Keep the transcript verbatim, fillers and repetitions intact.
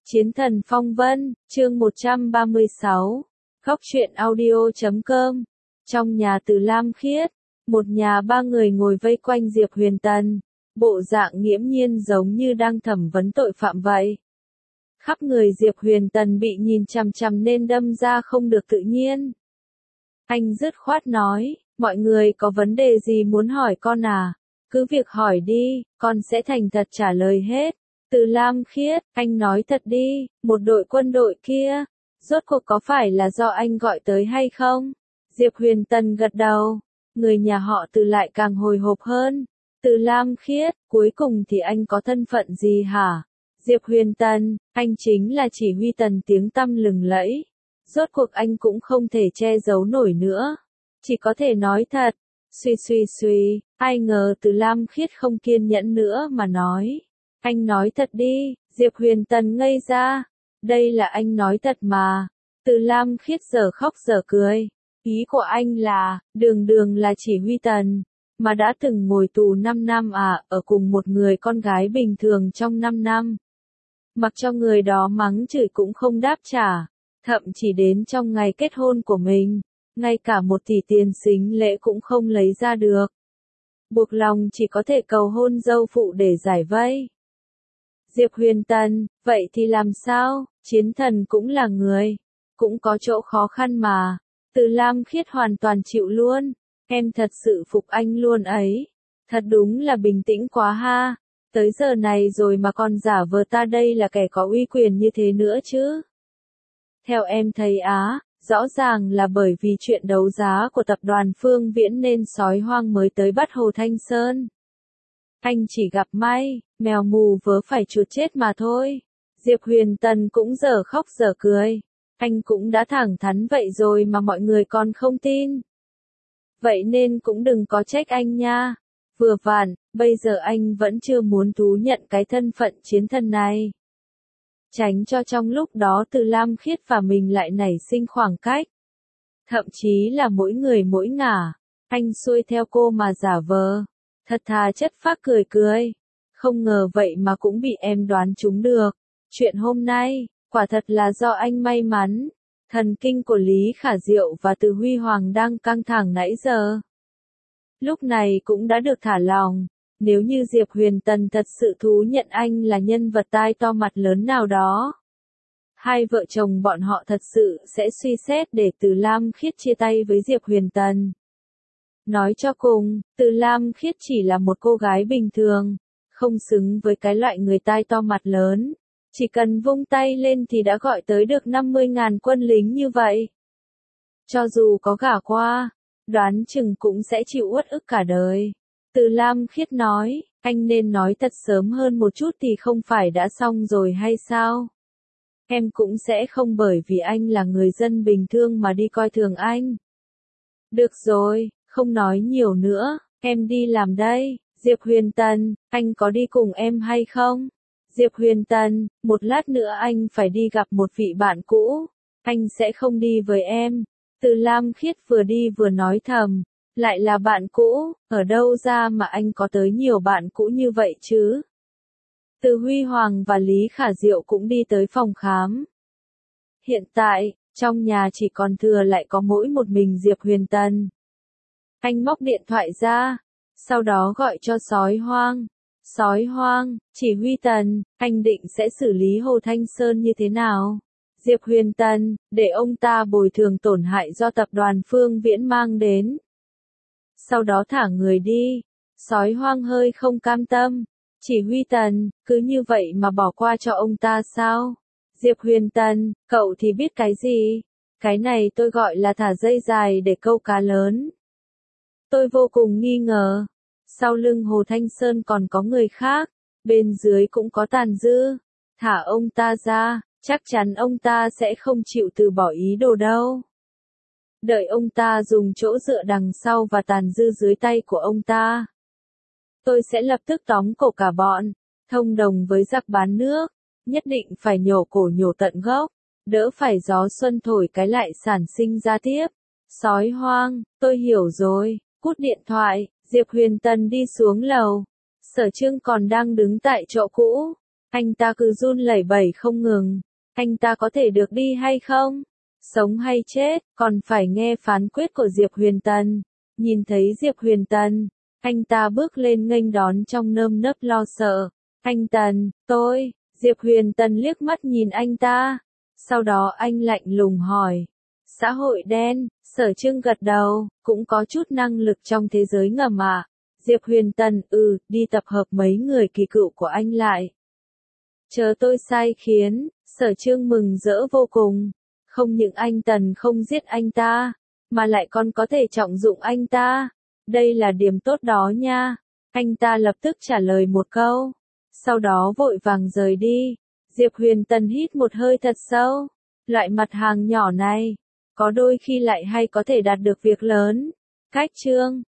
Chiến thần phong vân, chương một trăm ba mươi sáu, Góc truyện audio chấm com. Trong nhà Từ Lam Khiết, một nhà ba người ngồi vây quanh Diệp Huyền Tần, bộ dạng nghiễm nhiên giống như đang thẩm vấn tội phạm vậy. Khắp người Diệp Huyền Tần bị nhìn chằm chằm nên đâm ra không được tự nhiên. Anh dứt khoát nói, mọi người có vấn đề gì muốn hỏi con à? Cứ việc hỏi đi, con sẽ thành thật trả lời hết. Từ Lam Khiết, anh nói thật đi, một đội quân đội kia, rốt cuộc có phải là do anh gọi tới hay không? Diệp Huyền Tần gật đầu, người nhà họ Từ lại càng hồi hộp hơn. Từ Lam Khiết, cuối cùng thì anh có thân phận gì hả? Diệp Huyền Tần, anh chính là chỉ huy Tần tiếng tăm lừng lẫy. Rốt cuộc anh cũng không thể che giấu nổi nữa, chỉ có thể nói thật. Suy suy suy, ai ngờ Từ Lam Khiết không kiên nhẫn nữa mà nói. Anh nói thật đi, Diệp Huyền Tần ngây ra. Đây là anh nói thật mà. Từ Lam Khiết giờ khóc giờ cười. Ý của anh là, đường đường là chỉ huy Tần, mà đã từng ngồi tù năm năm à, ở cùng một người con gái bình thường trong năm năm. Mặc cho người đó mắng chửi cũng không đáp trả, thậm chỉ đến trong ngày kết hôn của mình, ngay cả một tỷ tiền sính lễ cũng không lấy ra được. Buộc lòng chỉ có thể cầu hôn dâu phụ để giải vây. Diệp Huyền Tần, vậy thì làm sao? Chiến thần cũng là người, cũng có chỗ khó khăn mà. Từ Lam Khiết hoàn toàn chịu luôn, em thật sự phục anh luôn ấy. Thật đúng là bình tĩnh quá ha, tới giờ này rồi mà còn giả vờ ta đây là kẻ có uy quyền như thế nữa chứ. Theo em thấy á, rõ ràng là bởi vì chuyện đấu giá của tập đoàn Phương Viễn nên sói hoang mới tới bắt Hồ Thanh Sơn. Anh chỉ gặp may, mèo mù vớ phải chuột chết mà thôi. Diệp Huyền Tần cũng giờ khóc giờ cười. Anh cũng đã thẳng thắn vậy rồi mà mọi người còn không tin. Vậy nên cũng đừng có trách anh nha. Vừa vặn, bây giờ anh vẫn chưa muốn thú nhận cái thân phận chiến thần này. Tránh cho trong lúc đó Từ Lam Khiết và mình lại nảy sinh khoảng cách. Thậm chí là mỗi người mỗi ngả. Anh xuôi theo cô mà giả vờ. Thật thà chất phác cười cười. Không ngờ vậy mà cũng bị em đoán trúng được. Chuyện hôm nay, quả thật là do anh may mắn. Thần kinh của Lý Khả Diệu và Từ Huy Hoàng đang căng thẳng nãy giờ. Lúc này cũng đã được thả lòng. Nếu như Diệp Huyền Tần thật sự thú nhận anh là nhân vật tai to mặt lớn nào đó, hai vợ chồng bọn họ thật sự sẽ suy xét để Từ Lam Khiết chia tay với Diệp Huyền Tần. Nói cho cùng, Từ Lam Khiết chỉ là một cô gái bình thường, không xứng với cái loại người tai to mặt lớn. Chỉ cần vung tay lên thì đã gọi tới được năm mươi ngàn quân lính như vậy. Cho dù có gả qua, đoán chừng cũng sẽ chịu uất ức cả đời. Từ Lam Khiết nói, anh nên nói thật sớm hơn một chút thì không phải đã xong rồi hay sao? Em cũng sẽ không bởi vì anh là người dân bình thường mà đi coi thường anh. Được rồi, không nói nhiều nữa, em đi làm đây. Diệp Huyền Tần, anh có đi cùng em hay không? Diệp Huyền Tần, một lát nữa anh phải đi gặp một vị bạn cũ, anh sẽ không đi với em. Từ Lam Khiết vừa đi vừa nói thầm, lại là bạn cũ, ở đâu ra mà anh có tới nhiều bạn cũ như vậy chứ? Từ Huy Hoàng và Lý Khả Diệu cũng đi tới phòng khám. Hiện tại, trong nhà chỉ còn thừa lại có mỗi một mình Diệp Huyền Tần. Anh móc điện thoại ra, sau đó gọi cho sói hoang. Sói hoang, chỉ huy Tần, anh định sẽ xử lý Hồ Thanh Sơn như thế nào? Diệp Huyền Tần, để ông ta bồi thường tổn hại do tập đoàn Phương Viễn mang đến. Sau đó thả người đi. Sói hoang hơi không cam tâm. Chỉ huy Tần, cứ như vậy mà bỏ qua cho ông ta sao? Diệp Huyền Tần, cậu thì biết cái gì? Cái này tôi gọi là thả dây dài để câu cá lớn. Tôi vô cùng nghi ngờ. Sau lưng Hồ Thanh Sơn còn có người khác, bên dưới cũng có Tàn Dư. Thả ông ta ra, chắc chắn ông ta sẽ không chịu từ bỏ ý đồ đâu. Đợi ông ta dùng chỗ dựa đằng sau và Tàn Dư dưới tay của ông ta. Tôi sẽ lập tức tóm cổ cả bọn, thông đồng với giặc bán nước, nhất định phải nhổ cổ nhổ tận gốc, đỡ phải gió xuân thổi cái lại sản sinh ra tiếp. Sói hoang, tôi hiểu rồi, cút điện thoại. Diệp Huyền Tần đi xuống lầu. Sở Trương còn đang đứng tại chỗ cũ. Anh ta cứ run lẩy bẩy không ngừng. Anh ta có thể được đi hay không? Sống hay chết, còn phải nghe phán quyết của Diệp Huyền Tần. Nhìn thấy Diệp Huyền Tần, anh ta bước lên nghênh đón trong nơm nớp lo sợ. Anh Tần, tôi, Diệp Huyền Tần liếc mắt nhìn anh ta. Sau đó anh lạnh lùng hỏi. Xã hội đen, Sở Trương gật đầu, cũng có chút năng lực trong thế giới ngầm à. Diệp Huyền Tần, ừ, đi tập hợp mấy người kỳ cựu của anh lại. Chờ tôi sai khiến, Sở Trương mừng rỡ vô cùng. Không những anh Tần không giết anh ta, mà lại còn có thể trọng dụng anh ta. Đây là điểm tốt đó nha. Anh ta lập tức trả lời một câu. Sau đó vội vàng rời đi. Diệp Huyền Tần hít một hơi thật sâu. Loại mặt hàng nhỏ này, có đôi khi lại hay có thể đạt được việc lớn. Cách chương